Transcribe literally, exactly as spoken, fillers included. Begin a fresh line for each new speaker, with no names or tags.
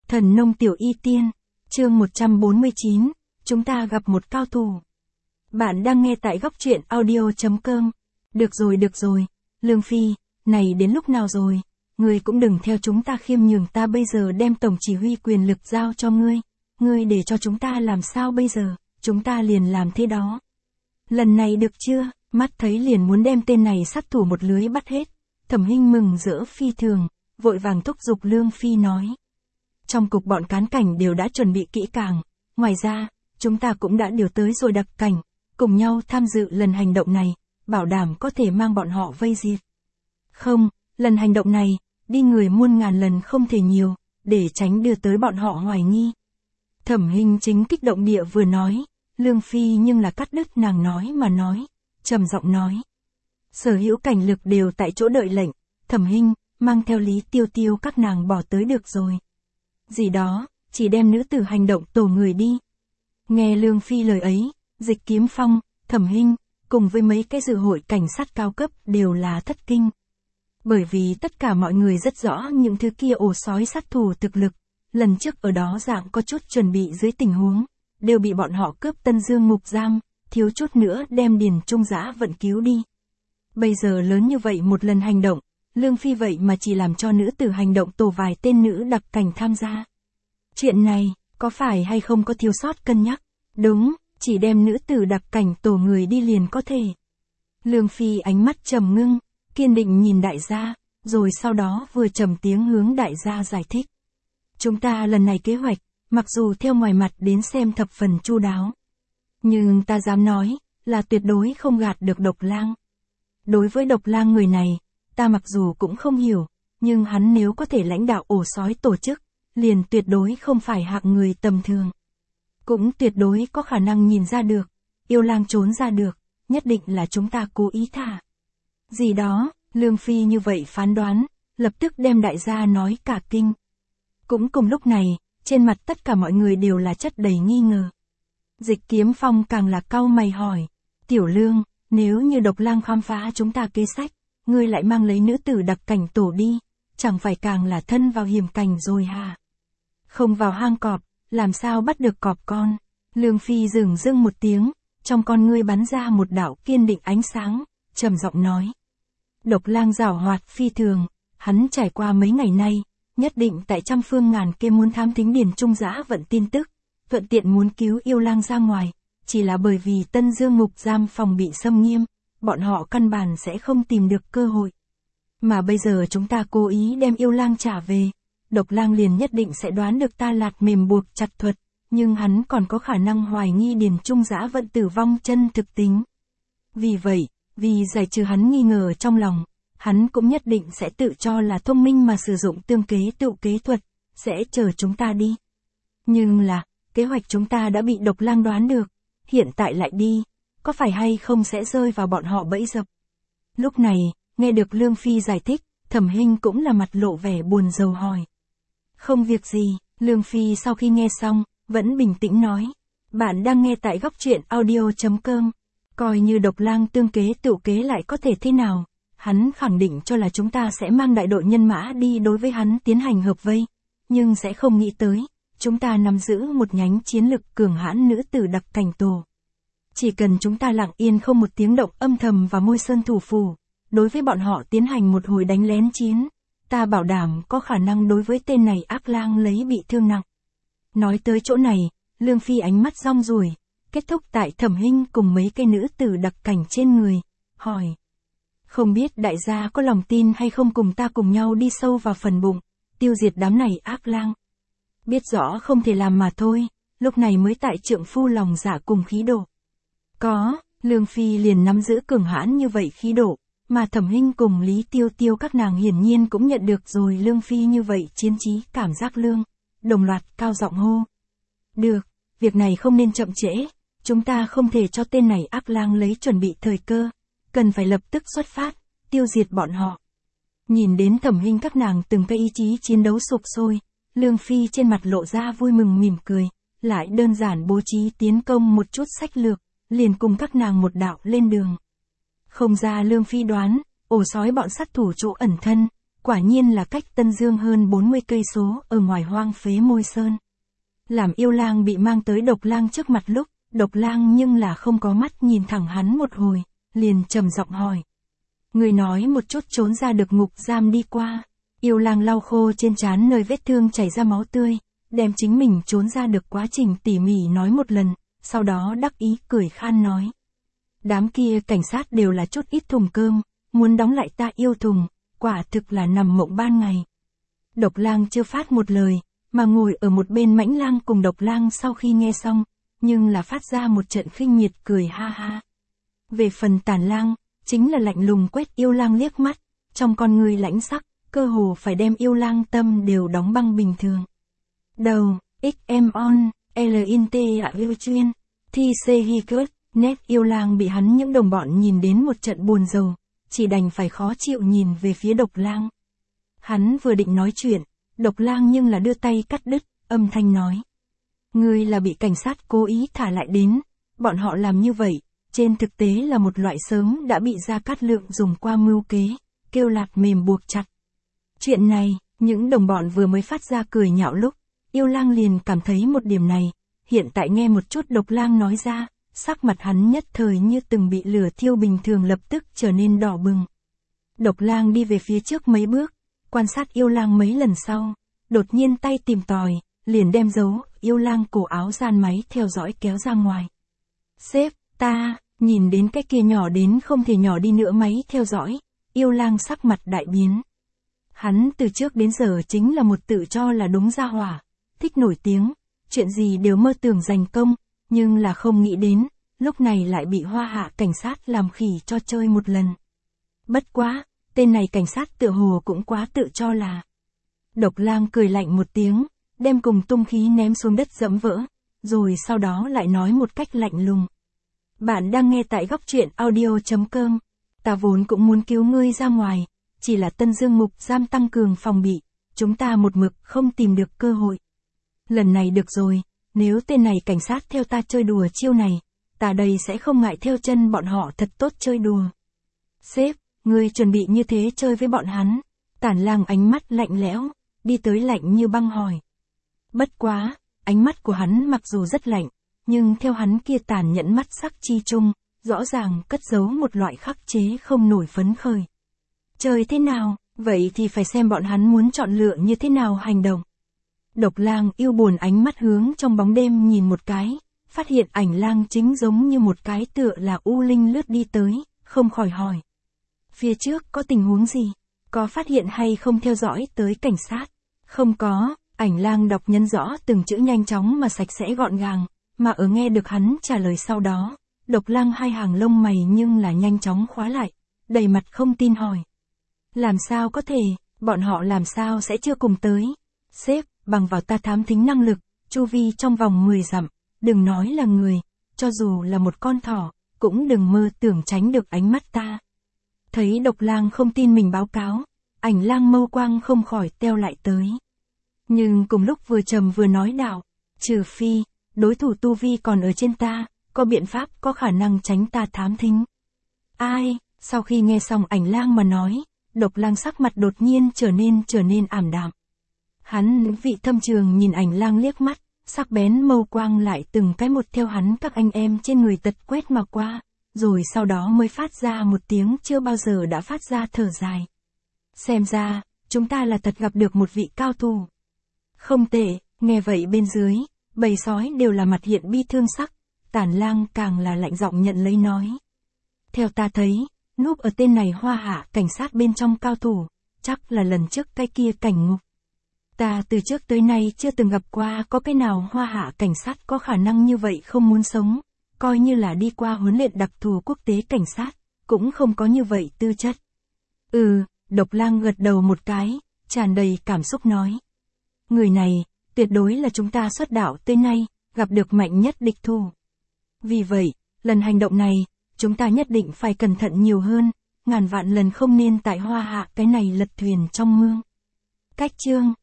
Thần nông tiểu y tiên, chương một trăm bốn mươi chín, chúng ta gặp một cao thủ. Bạn đang nghe tại góc truyện audio chấm com. Được rồi được rồi, Lương Phi, này đến lúc nào rồi, ngươi cũng đừng theo chúng ta khiêm nhường, ta bây giờ đem tổng chỉ huy quyền lực giao cho ngươi, ngươi để cho chúng ta làm sao bây giờ, chúng ta liền làm thế đó. Lần này được chưa, mắt thấy liền muốn đem tên này sát thủ một lưới bắt hết, Thẩm Hinh mừng rỡ phi thường, vội vàng thúc giục Lương Phi nói. Trong cục bọn cán cảnh đều đã chuẩn bị kỹ càng, ngoài ra, chúng ta cũng đã điều tới rồi đặc cảnh, cùng nhau tham dự lần hành động này, bảo đảm có thể mang bọn họ vây diệt. Không, lần hành động này, đi người muôn ngàn lần không thể nhiều, để tránh đưa tới bọn họ hoài nghi. Thẩm Hinh chính kích động địa vừa nói, Lương Phi nhưng là cắt đứt nàng nói mà nói, trầm giọng nói. Sở hữu cảnh lực đều tại chỗ đợi lệnh, Thẩm Hinh, mang theo Lý Tiêu Tiêu các nàng bỏ tới được rồi. Gì đó, chỉ đem nữ tử hành động tổ người đi. Nghe Lương Phi lời ấy, Dịch Kiếm Phong, Thẩm Hinh, cùng với mấy cái dự hội cảnh sát cao cấp đều là thất kinh. Bởi vì tất cả mọi người rất rõ những thứ kia ổ sói sát thủ thực lực, lần trước ở đó dạng có chút chuẩn bị dưới tình huống, đều bị bọn họ cướp Tân Dương ngục giam, thiếu chút nữa đem Điền Trung Giã vận cứu đi. Bây giờ lớn như vậy một lần hành động, Lương Phi vậy mà chỉ làm cho nữ tử hành động tổ vài tên nữ đặc cảnh tham gia. Chuyện này, có phải hay không có thiếu sót cân nhắc? Đúng, chỉ đem nữ tử đặc cảnh tổ người đi liền có thể. Lương Phi ánh mắt trầm ngưng, kiên định nhìn đại gia, rồi sau đó vừa trầm tiếng hướng đại gia giải thích. Chúng ta lần này kế hoạch, mặc dù theo ngoài mặt đến xem thập phần chu đáo, nhưng ta dám nói, là tuyệt đối không gạt được Độc Lang. Đối với Độc Lang người này, ta mặc dù cũng không hiểu, nhưng hắn nếu có thể lãnh đạo ổ sói tổ chức, liền tuyệt đối không phải hạng người tầm thường. Cũng tuyệt đối có khả năng nhìn ra được, Yêu Lang trốn ra được, nhất định là chúng ta cố ý thả. Gì đó, Lương Phi như vậy phán đoán, lập tức đem đại gia nói cả kinh. Cũng cùng lúc này, trên mặt tất cả mọi người đều là chất đầy nghi ngờ. Dịch Kiếm Phong càng là cau mày hỏi, Tiểu Lương, nếu như Độc Lang khám phá chúng ta kế sách, ngươi lại mang lấy nữ tử đặc cảnh tổ đi, chẳng phải càng là thân vào hiểm cảnh rồi hả? Không vào hang cọp, làm sao bắt được cọp con? Lương Phi dửng dưng một tiếng, trong con ngươi bắn ra một đạo kiên định ánh sáng, trầm giọng nói. Độc Lang giảo hoạt phi thường, hắn trải qua mấy ngày nay, nhất định tại trăm phương ngàn kế muốn thám thính Điền Trung Giã vận tin tức, thuận tiện muốn cứu Yêu Lang ra ngoài, chỉ là bởi vì Tân Dương ngục giam phòng bị xâm nghiêm, bọn họ căn bản sẽ không tìm được cơ hội. Mà bây giờ chúng ta cố ý đem Yêu Lang trả về, Độc Lang liền nhất định sẽ đoán được ta lạt mềm buộc chặt thuật, nhưng hắn còn có khả năng hoài nghi Điền Trung Giã vận tử vong chân thực tính. Vì vậy, vì giải trừ hắn nghi ngờ trong lòng, hắn cũng nhất định sẽ tự cho là thông minh mà sử dụng tương kế tự kế thuật, sẽ chờ chúng ta đi. Nhưng là, kế hoạch chúng ta đã bị Độc Lang đoán được, hiện tại lại đi, có phải hay không sẽ rơi vào bọn họ bẫy dập. Lúc này, nghe được Lương Phi giải thích, Thẩm Hinh cũng là mặt lộ vẻ buồn rầu hỏi. Không việc gì, Lương Phi sau khi nghe xong, vẫn bình tĩnh nói. Bạn đang nghe tại góc truyện audio chấm com. Coi như Độc Lang tương kế tự kế lại có thể thế nào, hắn khẳng định cho là chúng ta sẽ mang đại đội nhân mã đi đối với hắn tiến hành hợp vây, nhưng sẽ không nghĩ tới, chúng ta nắm giữ một nhánh chiến lực cường hãn nữ tử đặc cảnh tổ. Chỉ cần chúng ta lặng yên không một tiếng động âm thầm vào Môi Sơn thủ phủ, đối với bọn họ tiến hành một hồi đánh lén chiến, ta bảo đảm có khả năng đối với tên này Ác Lang lấy bị thương nặng. Nói tới chỗ này, Lương Phi ánh mắt rong ruổi, kết thúc tại Thẩm Hinh cùng mấy cái nữ tử đặc cảnh trên người, hỏi. Không biết đại gia có lòng tin hay không cùng ta cùng nhau đi sâu vào phần bụng, tiêu diệt đám này Ác Lang. Biết rõ không thể làm mà thôi, lúc này mới tại trượng phu lòng dạ cùng khí độ. Có, Lương Phi liền nắm giữ cường hãn như vậy khí độ, mà Thẩm Hinh cùng Lý Tiêu Tiêu các nàng hiển nhiên cũng nhận được rồi Lương Phi như vậy chiến trí cảm giác lương, đồng loạt cao giọng hô. Được, việc này không nên chậm trễ, chúng ta không thể cho tên này Ác Lang lấy chuẩn bị thời cơ, cần phải lập tức xuất phát, tiêu diệt bọn họ. Nhìn đến Thẩm Hinh các nàng từng cái ý chí chiến đấu sục sôi, Lương Phi trên mặt lộ ra vui mừng mỉm cười, lại đơn giản bố trí tiến công một chút sách lược, liền cùng các nàng một đạo lên đường. Không ra Lương Phi đoán, ổ sói bọn sát thủ chỗ ẩn thân, quả nhiên là cách Tân Dương hơn bốn mươi cây số ở ngoài hoang phế Môi Sơn. Làm yêu lang bị mang tới Độc Lang trước mặt lúc, Độc Lang nhưng là không có mắt nhìn thẳng hắn một hồi, liền trầm giọng hỏi. Người nói một chút trốn ra được ngục giam đi qua. Yêu lang lau khô trên trán nơi vết thương chảy ra máu tươi, đem chính mình trốn ra được quá trình tỉ mỉ nói một lần, sau đó đắc ý cười khan nói. Đám kia cảnh sát đều là chút ít thùng cơm, muốn đóng lại ta yêu thùng, quả thực là nằm mộng ban ngày. Độc Lang chưa phát một lời, mà ngồi ở một bên Mãnh Lang cùng Độc Lang sau khi nghe xong, nhưng là phát ra một trận khinh miệt cười ha ha. Về phần Tản Lang, chính là lạnh lùng quét yêu lang liếc mắt, trong con người lãnh sắc, cơ hồ phải đem yêu lang tâm đều đóng băng bình thường. Đầu, X M on, L in T ạ Viu chuyên, Thi C Hi Cớt, nét yêu lang bị hắn những đồng bọn nhìn đến một trận buồn rầu, chỉ đành phải khó chịu nhìn về phía Độc Lang. Hắn vừa định nói chuyện, Độc Lang nhưng là đưa tay cắt đứt, âm thanh nói. Ngươi là bị cảnh sát cố ý thả lại đến, bọn họ làm như vậy, trên thực tế là một loại sớm đã bị Gia Cát Lượng dùng qua mưu kế, kêu lạc mềm buộc chặt. Chuyện này, những đồng bọn vừa mới phát ra cười nhạo lúc, yêu lang liền cảm thấy một điểm này, hiện tại nghe một chút Độc Lang nói ra, sắc mặt hắn nhất thời như từng bị lửa thiêu bình thường lập tức trở nên đỏ bừng. Độc Lang đi về phía trước mấy bước, quan sát yêu lang mấy lần sau, đột nhiên tay tìm tòi, liền đem dấu yêu lang cổ áo gian máy theo dõi kéo ra ngoài. Sếp, ta, nhìn đến cái kia nhỏ đến không thể nhỏ đi nữa máy theo dõi, yêu lang sắc mặt đại biến. Hắn từ trước đến giờ chính là một tự cho là đúng gia hỏa, thích nổi tiếng, chuyện gì đều mơ tưởng giành công, nhưng là không nghĩ đến, lúc này lại bị Hoa Hạ cảnh sát làm khỉ cho chơi một lần. Bất quá, tên này cảnh sát tựa hồ cũng quá tự cho là. Độc Lang cười lạnh một tiếng, đem cùng tung khí ném xuống đất dẫm vỡ, rồi sau đó lại nói một cách lạnh lùng. Bạn đang nghe tại góc truyện audio chấm com. Ta vốn cũng muốn cứu ngươi ra ngoài, chỉ là Tân Dương ngục giam tăng cường phòng bị, chúng ta một mực không tìm được cơ hội. Lần này được rồi, nếu tên này cảnh sát theo ta chơi đùa chiêu này, ta đây sẽ không ngại theo chân bọn họ thật tốt chơi đùa. Sếp, ngươi chuẩn bị như thế chơi với bọn hắn. Tản Lang ánh mắt lạnh lẽo, đi tới lạnh như băng hỏi. Bất quá, ánh mắt của hắn mặc dù rất lạnh, nhưng theo hắn kia tàn nhẫn mắt sắc chi chung, rõ ràng cất giấu một loại khắc chế không nổi phấn khởi. Chơi thế nào, vậy thì phải xem bọn hắn muốn chọn lựa như thế nào hành động. Độc Lang yêu buồn ánh mắt hướng trong bóng đêm nhìn một cái, phát hiện Ảnh Lang chính giống như một cái tựa là u linh lướt đi tới, không khỏi hỏi. Phía trước có tình huống gì? Có phát hiện hay không theo dõi tới cảnh sát? Không có, Ảnh Lang đọc nhấn rõ từng chữ nhanh chóng mà sạch sẽ gọn gàng, mà ở nghe được hắn trả lời sau đó, Độc Lang hai hàng lông mày nhưng là nhanh chóng khóa lại, đầy mặt không tin hỏi. Làm sao có thể, bọn họ làm sao sẽ chưa cùng tới? Sếp, bằng vào ta thám thính năng lực, chu vi trong vòng mười dặm, đừng nói là người, cho dù là một con thỏ, cũng đừng mơ tưởng tránh được ánh mắt ta. Thấy Độc Lang không tin mình báo cáo, Ảnh Lang mâu quang không khỏi teo lại tới. Nhưng cùng lúc vừa trầm vừa nói đạo, trừ phi, đối thủ tu vi còn ở trên ta, có biện pháp có khả năng tránh ta thám thính. Ai, sau khi nghe xong Ảnh Lang mà nói, Độc Lang sắc mặt đột nhiên trở nên trở nên ảm đạm. Hắn vị thâm trường nhìn Ảnh Lang liếc mắt, sắc bén mâu quang lại từng cái một theo hắn các anh em trên người tật quét mà qua, rồi sau đó mới phát ra một tiếng chưa bao giờ đã phát ra thở dài. Xem ra, chúng ta là thật gặp được một vị cao thủ. Không tệ, nghe vậy bên dưới, bầy sói đều là mặt hiện bi thương sắc, Tản Lang càng là lạnh giọng nhận lấy nói. Theo ta thấy, núp ở tên này Hoa Hạ cảnh sát bên trong cao thủ, chắc là lần trước cái kia cảnh ngục. Ta từ trước tới nay chưa từng gặp qua có cái nào Hoa Hạ cảnh sát có khả năng như vậy không muốn sống, coi như là đi qua huấn luyện đặc thù quốc tế cảnh sát, cũng không có như vậy tư chất. Ừ, Độc Lang gật đầu một cái, tràn đầy cảm xúc nói. Người này, tuyệt đối là chúng ta xuất đạo tới nay, gặp được mạnh nhất địch thủ. Vì vậy, lần hành động này, chúng ta nhất định phải cẩn thận nhiều hơn, ngàn vạn lần không nên tại Hoa Hạ cái này lật thuyền trong mương. Cách chương